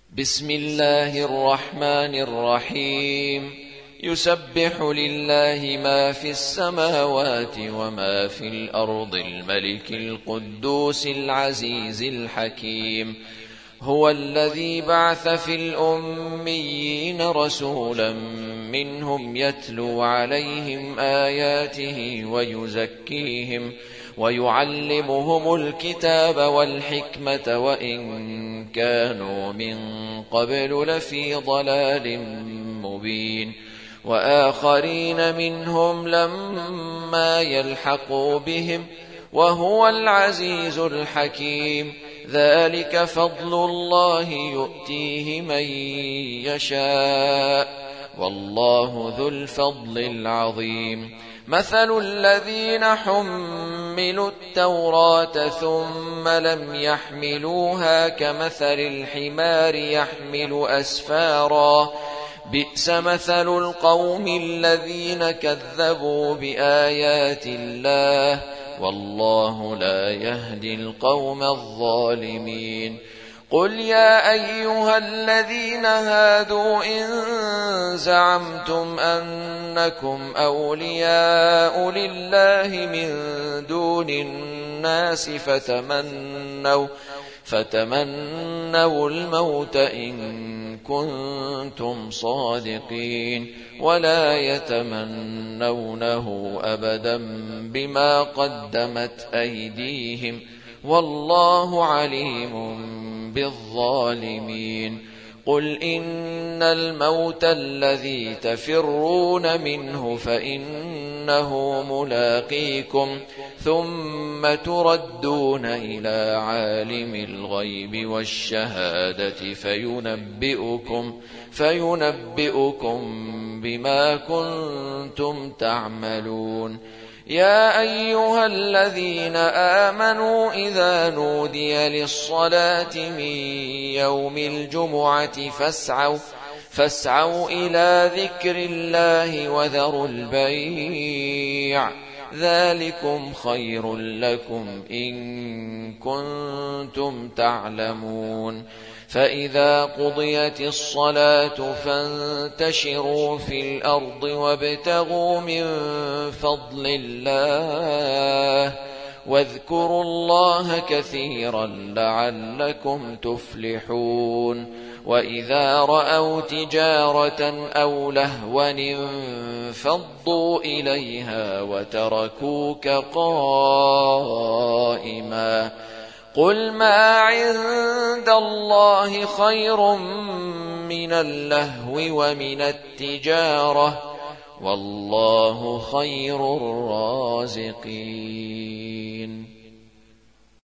بسم الله الرحمن الرحيم يسبح لله ما في السماوات وما في الأرض الملك القدوس العزيز الحكيم هو الذي بعث في الأميين رسولا منهم يتلو عليهم آياته ويزكيهم ويعلمهم الكتاب والحكمة وإن كانوا من قبل لفي ضلال مبين وآخرين منهم لما يلحقوا بهم وهو العزيز الحكيم ذلك فضل الله يؤتيه من يشاء والله ذو الفضل العظيم مثل الذين حملوا التوراة ثم لم يحملوها كمثل الحمار يحمل أسفارا بئس مثل القوم الذين كذبوا بآيات الله والله لا يهدي القوم الظالمين قل يا أيها الذين هادوا إن زعمتم أنكم أولياء لله من دون الناس فتمنوا الموت إن كنتم صادقين ولا يتمنونه أبدا بما قدمت أيديهم والله عليم بالظالمين قل إن الموت الذي تفرون منه فإنه ملاقيكم ثم تردون إلى عالم الغيب والشهادة فينبئكم بما كنتم تعملون يا أيها الذين آمنوا إذا نودي للصلاة من يوم الجمعة فاسعوا إلى ذكر الله وذروا البيع ذلكم خير لكم إن كنتم تعلمون فإذا قضيت الصلاة فانتشروا في الأرض وابتغوا من فضل الله واذكروا الله كثيرا لعلكم تفلحون وإذا رأوا تجارة أو لهوا انفضوا إليها وتركوك قائما قل ما عند الله خير من اللهو ومن التجارة والله خير الرازقين